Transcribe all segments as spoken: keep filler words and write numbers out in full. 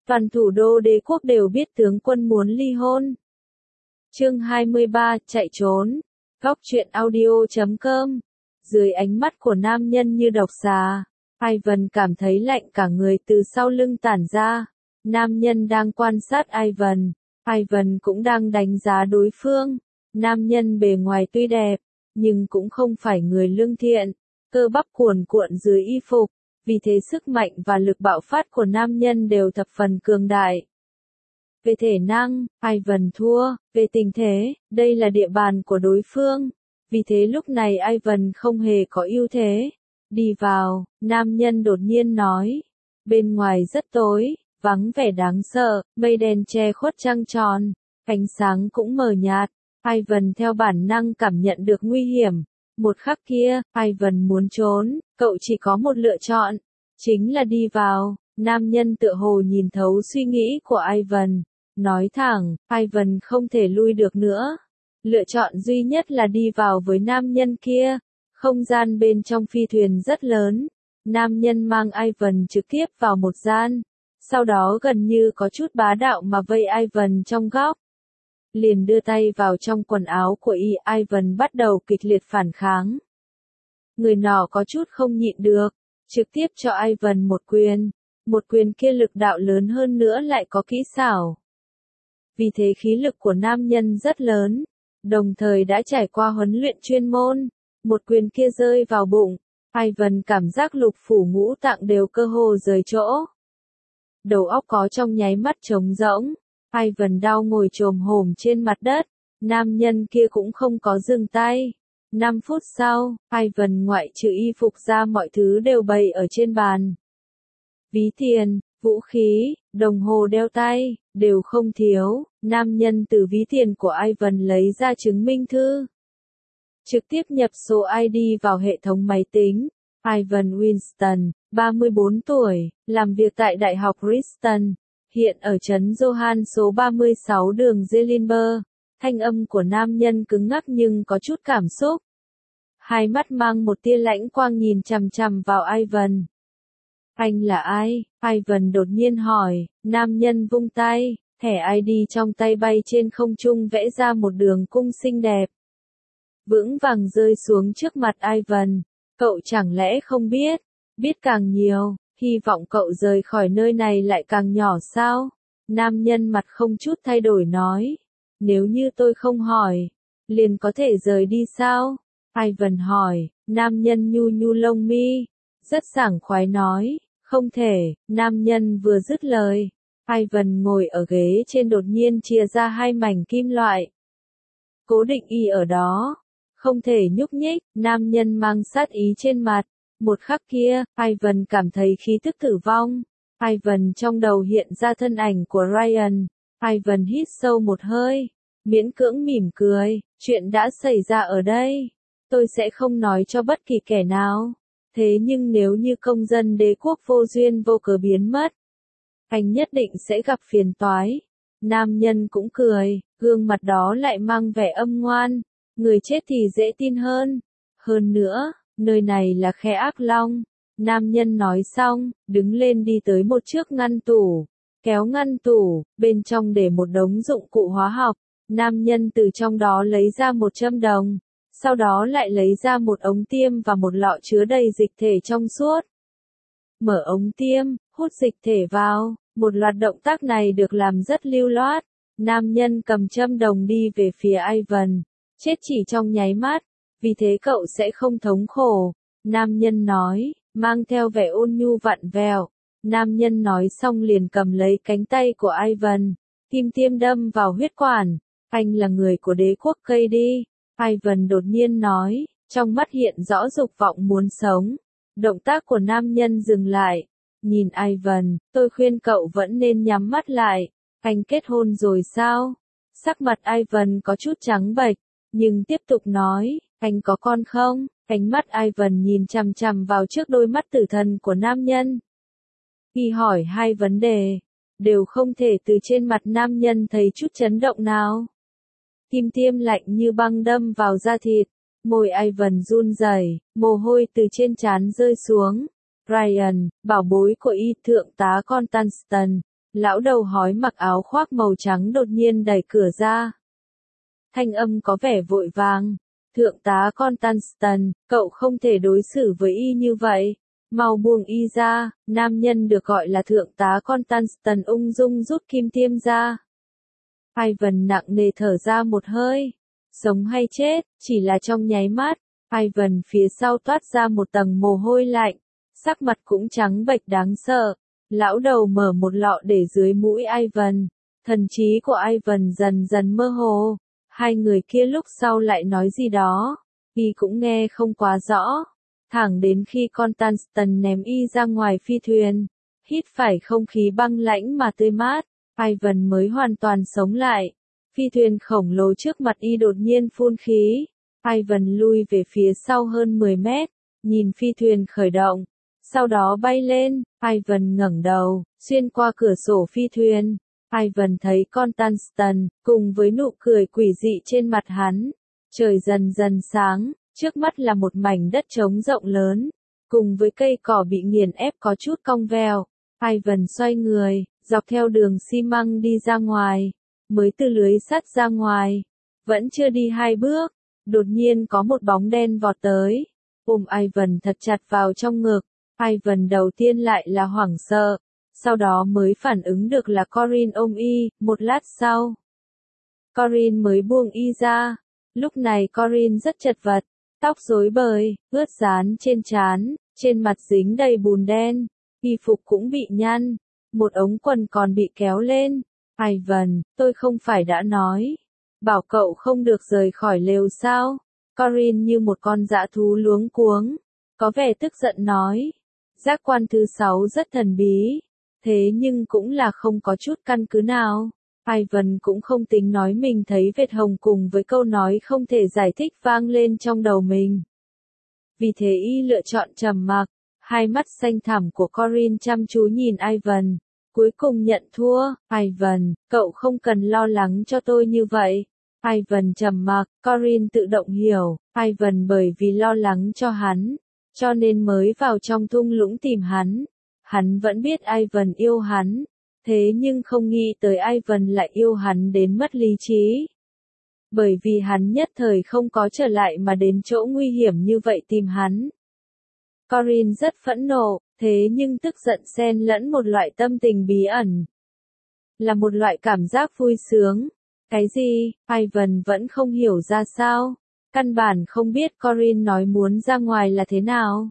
Toàn thủ đô đế quốc đều biết tướng quân muốn ly hôn. Chương hai mươi ba, chạy trốn. Góc truyện audio chấm com. Dưới ánh mắt của nam nhân như độc xà, Ivan cảm thấy lạnh cả người từ sau lưng tản ra. Nam nhân đang quan sát Ivan, Ivan cũng đang đánh giá đối phương. Nam nhân bề ngoài tuy đẹp, nhưng cũng không phải người lương thiện, cơ bắp cuồn cuộn dưới y phục, vì thế sức mạnh và lực bạo phát của nam nhân đều thập phần cường đại. Về thể năng, Ivan thua, về tình thế, đây là địa bàn của đối phương, vì thế lúc này Ivan không hề có ưu thế. Đi vào, nam nhân đột nhiên nói, bên ngoài rất tối, vắng vẻ đáng sợ, mây đen che khuất trăng tròn, ánh sáng cũng mờ nhạt. Ivan theo bản năng cảm nhận được nguy hiểm. Một khắc kia, Ivan muốn trốn, cậu chỉ có một lựa chọn, chính là đi vào. Nam nhân tựa hồ nhìn thấu suy nghĩ của Ivan, nói thẳng, Ivan không thể lui được nữa. Lựa chọn duy nhất là đi vào với nam nhân kia. Không gian bên trong phi thuyền rất lớn. Nam nhân mang Ivan trực tiếp vào một gian, sau đó gần như có chút bá đạo mà vây Ivan trong góc. Liền đưa tay vào trong quần áo của y, Ivan bắt đầu kịch liệt phản kháng. Người nọ có chút không nhịn được, trực tiếp cho Ivan một quyền, một quyền kia lực đạo lớn hơn nữa lại có kỹ xảo. Vì thế khí lực của nam nhân rất lớn, đồng thời đã trải qua huấn luyện chuyên môn, một quyền kia rơi vào bụng, Ivan cảm giác lục phủ ngũ tạng đều cơ hồ rời chỗ. Đầu óc có trong nháy mắt trống rỗng. Ivan đau ngồi chồm hổm trên mặt đất, nam nhân kia cũng không có dừng tay. Năm phút sau, Ivan ngoại trừ y phục ra mọi thứ đều bày ở trên bàn. Ví tiền, vũ khí, đồng hồ đeo tay, đều không thiếu. Nam nhân từ ví tiền của Ivan lấy ra chứng minh thư. Trực tiếp nhập số i đê vào hệ thống máy tính. Ivan Winston, ba mươi bốn tuổi, làm việc tại Đại học Princeton. Hiện ở trấn Johan số ba mươi sáu đường Zeelenberg. Thanh âm của nam nhân cứng ngắc nhưng có chút cảm xúc. Hai mắt mang một tia lãnh quang nhìn chằm chằm vào Ivan. Anh là ai? Ivan đột nhiên hỏi. Nam nhân vung tay, thẻ i đê trong tay bay trên không trung vẽ ra một đường cung xinh đẹp. Vững vàng rơi xuống trước mặt Ivan. Cậu chẳng lẽ không biết? Biết càng nhiều. Hy vọng cậu rời khỏi nơi này lại càng nhỏ sao? Nam nhân mặt không chút thay đổi nói. Nếu như tôi không hỏi, liền có thể rời đi sao? Ivan hỏi. Nam nhân nhu nhu lông mi, rất sảng khoái nói. Không thể. Nam nhân vừa dứt lời, Ivan ngồi ở ghế trên đột nhiên chia ra hai mảnh kim loại. Cố định y ở đó. Không thể nhúc nhích. Nam nhân mang sát ý trên mặt. Một khắc kia, Ivan cảm thấy khí tức tử vong. Ivan trong đầu hiện ra thân ảnh của Ryan. Ivan hít sâu một hơi, miễn cưỡng mỉm cười. Chuyện đã xảy ra ở đây, tôi sẽ không nói cho bất kỳ kẻ nào. Thế nhưng nếu như công dân đế quốc vô duyên vô cớ biến mất, anh nhất định sẽ gặp phiền toái. Nam nhân cũng cười, gương mặt đó lại mang vẻ âm ngoan. Người chết thì dễ tin hơn. Hơn nữa, nơi này là khe ác long. Nam nhân nói xong, đứng lên đi tới một chiếc ngăn tủ. Kéo ngăn tủ, bên trong để một đống dụng cụ hóa học. Nam nhân từ trong đó lấy ra một châm đồng. Sau đó lại lấy ra một ống tiêm và một lọ chứa đầy dịch thể trong suốt. Mở ống tiêm, hút dịch thể vào. Một loạt động tác này được làm rất lưu loát. Nam nhân cầm châm đồng đi về phía Ivan. Chết chỉ trong nháy mắt. Vì thế cậu sẽ không thống khổ. Nam nhân nói, mang theo vẻ ôn nhu vặn vẹo. Nam nhân nói xong liền cầm lấy cánh tay của Ivan. Kim tiêm đâm vào huyết quản. Anh là người của đế quốc cây đi. Ivan đột nhiên nói, trong mắt hiện rõ dục vọng muốn sống. Động tác của nam nhân dừng lại. Nhìn Ivan, tôi khuyên cậu vẫn nên nhắm mắt lại. Anh kết hôn rồi sao? Sắc mặt Ivan có chút trắng bệch, nhưng tiếp tục nói, anh có con không? Ánh mắt Ivan nhìn chằm chằm vào trước đôi mắt tử thần của nam nhân. Khi hỏi hai vấn đề, đều không thể từ trên mặt nam nhân thấy chút chấn động nào. Kim tiêm lạnh như băng đâm vào da thịt, môi Ivan run rẩy, mồ hôi từ trên trán rơi xuống. Ryan, bảo bối của y, thượng tá Constantine, Lão đầu hói mặc áo khoác màu trắng đột nhiên đẩy cửa ra. Thanh âm có vẻ vội vàng. Thượng tá Constantine, cậu không thể đối xử với y như vậy. Mau buông y ra. Nam nhân được gọi là thượng tá Constantine ung dung rút kim tiêm ra. Ivan nặng nề thở ra một hơi. Sống hay chết, chỉ là trong nháy mắt. Ivan phía sau toát ra một tầng mồ hôi lạnh. Sắc mặt cũng trắng bệch đáng sợ. Lão đầu mở một lọ để dưới mũi Ivan. Thần trí của Ivan dần dần mơ hồ. Hai người kia lúc sau lại nói gì đó. Y cũng nghe không quá rõ. Thẳng đến khi Constantine ném y ra ngoài phi thuyền. Hít phải không khí băng lãnh mà tươi mát. Ivan mới hoàn toàn sống lại. Phi thuyền khổng lồ trước mặt y đột nhiên phun khí. Ivan lui về phía sau hơn mười mét. Nhìn phi thuyền khởi động. Sau đó bay lên. Ivan ngẩng đầu, xuyên qua cửa sổ phi thuyền. Ivan thấy Constantine, cùng với nụ cười quỷ dị trên mặt hắn. Trời dần dần sáng, trước mắt là một mảnh đất trống rộng lớn, cùng với cây cỏ bị nghiền ép có chút cong veo. Ivan xoay người, dọc theo đường xi măng đi ra ngoài, mới từ lưới sắt ra ngoài. Vẫn chưa đi hai bước, đột nhiên có một bóng đen vọt tới, ôm Ivan thật chặt vào trong ngực. Ivan đầu tiên lại là hoảng sợ. Sau đó mới phản ứng được là Corinne ôm y, một lát sau. Corinne mới buông y ra. Lúc này Corinne rất chật vật, tóc rối bời, ướt dán trên trán, trên mặt dính đầy bùn đen, y phục cũng bị nhăn, một ống quần còn bị kéo lên. Ivan, tôi không phải đã nói, bảo cậu không được rời khỏi lều sao? Corinne như một con dã thú luống cuống, có vẻ tức giận nói. Giác quan thứ sáu rất thần bí. Thế nhưng cũng là không có chút căn cứ nào. Ivan cũng không tính nói mình thấy vệt hồng cùng với câu nói không thể giải thích vang lên trong đầu mình. Vì thế y lựa chọn trầm mặc. Hai mắt xanh thẳm của Corinne chăm chú nhìn Ivan. Cuối cùng nhận thua. Ivan, cậu không cần lo lắng cho tôi như vậy. Ivan trầm mặc. Corinne tự động hiểu. Ivan bởi vì lo lắng cho hắn, cho nên mới vào trong thung lũng tìm hắn. Hắn vẫn biết Ivan yêu hắn, thế nhưng không nghĩ tới Ivan lại yêu hắn đến mất lý trí. Bởi vì hắn nhất thời không có trở lại mà đến chỗ nguy hiểm như vậy tìm hắn. Corinne rất phẫn nộ, thế nhưng tức giận xen lẫn một loại tâm tình bí ẩn. Là một loại cảm giác vui sướng. Cái gì? Ivan vẫn không hiểu ra sao. Căn bản không biết Corinne nói muốn ra ngoài là thế nào.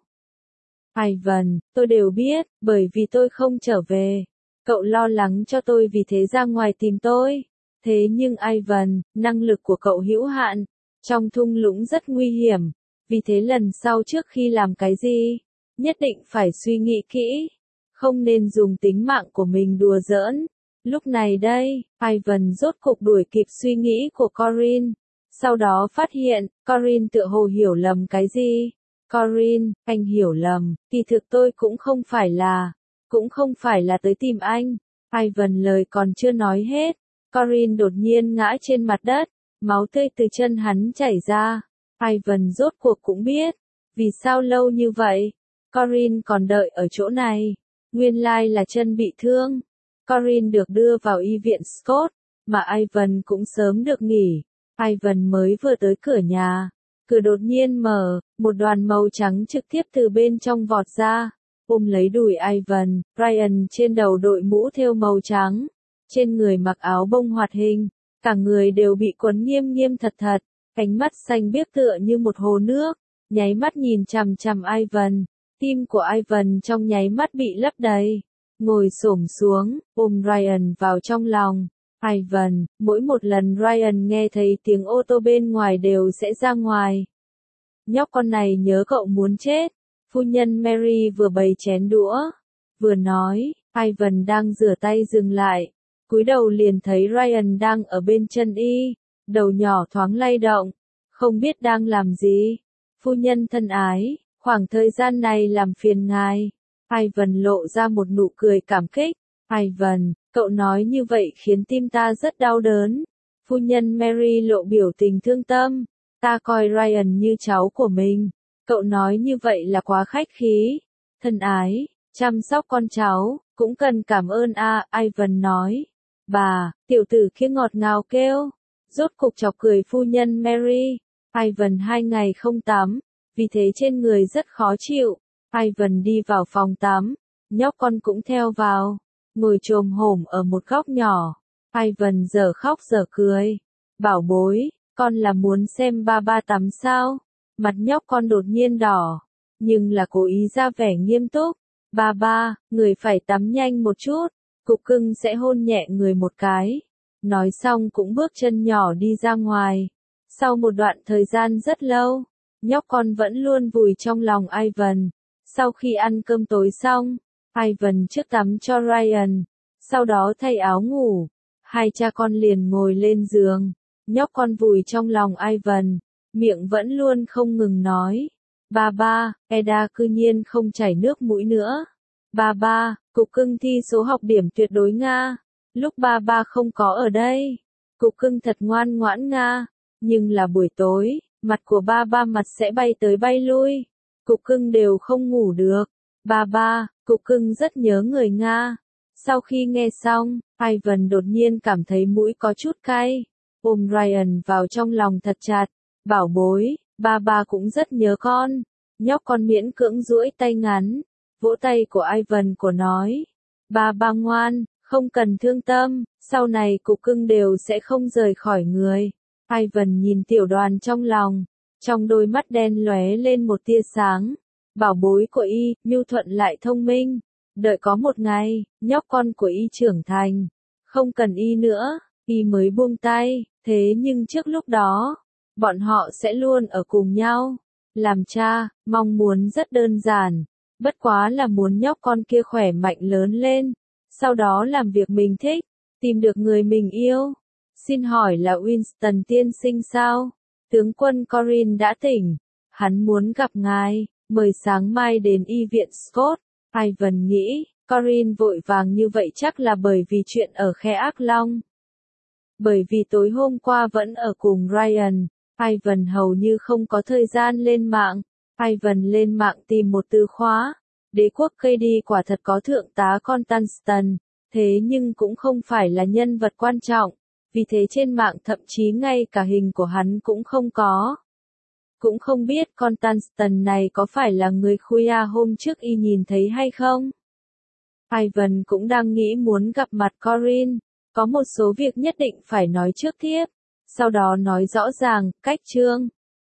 Ivan, tôi đều biết, bởi vì tôi không trở về. Cậu lo lắng cho tôi vì thế ra ngoài tìm tôi. Thế nhưng Ivan, năng lực của cậu hữu hạn. Trong thung lũng rất nguy hiểm. Vì thế lần sau trước khi làm cái gì, nhất định phải suy nghĩ kỹ. Không nên dùng tính mạng của mình đùa giỡn. Lúc này đây, Ivan rốt cục đuổi kịp suy nghĩ của Corinne. Sau đó phát hiện, Corinne tựa hồ hiểu lầm cái gì. Corinne, anh hiểu lầm, kỳ thực tôi cũng không phải là, cũng không phải là tới tìm anh. Ivan lời còn chưa nói hết, Corinne đột nhiên ngã trên mặt đất, máu tươi từ chân hắn chảy ra. Ivan rốt cuộc cũng biết, vì sao lâu như vậy, Corinne còn đợi ở chỗ này. Nguyên lai là chân bị thương. Corinne được đưa vào y viện Scott, mà Ivan cũng sớm được nghỉ. Ivan mới vừa tới cửa nhà. Cửa đột nhiên mở, một đoàn màu trắng trực tiếp từ bên trong vọt ra, ôm lấy đùi Ivan. Ryan trên đầu đội mũ thêu màu trắng, trên người mặc áo bông hoạt hình, cả người đều bị quấn nghiêm nghiêm thật thật, ánh mắt xanh biếc tựa như một hồ nước, nháy mắt nhìn chằm chằm Ivan. Tim của Ivan trong nháy mắt bị lấp đầy, ngồi xổm xuống, ôm Ryan vào trong lòng. Ivan, mỗi một lần Ryan nghe thấy tiếng ô tô bên ngoài đều sẽ ra ngoài. Nhóc con này nhớ cậu muốn chết. Phu nhân Mary vừa bày chén đũa, vừa nói. Ivan đang rửa tay dừng lại, cúi đầu liền thấy Ryan đang ở bên chân y, đầu nhỏ thoáng lay động, không biết đang làm gì. Phu nhân thân ái, khoảng thời gian này làm phiền ngài. Ivan lộ ra một nụ cười cảm kích. Ivan, cậu nói như vậy khiến tim ta rất đau đớn. Phu nhân Mary lộ biểu tình thương tâm. Ta coi Ryan như cháu của mình. Cậu nói như vậy là quá khách khí. Thân ái, chăm sóc con cháu, cũng cần cảm ơn a, Ivan nói. Bà, tiểu tử kia ngọt ngào kêu, rốt cục chọc cười phu nhân Mary. Ivan hai ngày không tắm, vì thế trên người rất khó chịu. Ivan đi vào phòng tắm, nhóc con cũng theo vào, ngồi chồm hổm ở một góc nhỏ. Ivan giờ khóc giờ cười. Bảo bối, con là muốn xem ba ba tắm sao? Mặt nhóc con đột nhiên đỏ, nhưng là cố ý ra vẻ nghiêm túc. Ba ba, người phải tắm nhanh một chút, cục cưng sẽ hôn nhẹ người một cái. Nói xong cũng bước chân nhỏ đi ra ngoài. Sau một đoạn thời gian rất lâu, nhóc con vẫn luôn vùi trong lòng Ivan. Sau khi ăn cơm tối xong, Ivan trước tắm cho Ryan, sau đó thay áo ngủ. Hai cha con liền ngồi lên giường, nhóc con vùi trong lòng Ivan, miệng vẫn luôn không ngừng nói. Ba ba, Eda cư nhiên không chảy nước mũi nữa. Ba ba, cục cưng thi số học điểm tuyệt đối Nga. Lúc ba ba không có ở đây, cục cưng thật ngoan ngoãn Nga. Nhưng là buổi tối, mặt của ba ba mặt sẽ bay tới bay lui. Cục cưng đều không ngủ được. Ba ba, cục cưng rất nhớ người Nga. Sau khi nghe xong, Ivan đột nhiên cảm thấy mũi có chút cay. Ôm Ryan vào trong lòng thật chặt. Bảo bối, ba ba cũng rất nhớ con. Nhóc con miễn cưỡng duỗi tay ngắn, vỗ tay của Ivan của nói. Ba ba ngoan, không cần thương tâm, sau này cục cưng đều sẽ không rời khỏi người. Ivan nhìn tiểu đoàn trong lòng, trong đôi mắt đen lóe lên một tia sáng. Bảo bối của y, nhu thuận lại thông minh. Đợi có một ngày, nhóc con của y trưởng thành, không cần y nữa, y mới buông tay. Thế nhưng trước lúc đó, bọn họ sẽ luôn ở cùng nhau. Làm cha, mong muốn rất đơn giản, bất quá là muốn nhóc con kia khỏe mạnh lớn lên, sau đó làm việc mình thích, tìm được người mình yêu. Xin hỏi là Winston tiên sinh sao? Tướng quân Corin đã tỉnh, hắn muốn gặp ngài, mời sáng mai đến y viện Scott. Ivan nghĩ, Corin vội vàng như vậy chắc là bởi vì chuyện ở khe Ác Long. Bởi vì tối hôm qua vẫn ở cùng Ryan, Ivan hầu như không có thời gian lên mạng. Ivan lên mạng tìm một từ khóa. Đế quốc cây đi quả thật có thượng tá Constantine, thế nhưng cũng không phải là nhân vật quan trọng. Vì thế trên mạng thậm chí ngay cả hình của hắn cũng không có. Cũng không biết Constantine này có phải là người khuya hôm trước y nhìn thấy hay không. Ivan cũng đang nghĩ muốn gặp mặt Corin. Có một số việc nhất định phải nói trước tiếp, sau đó nói rõ ràng, cách chương.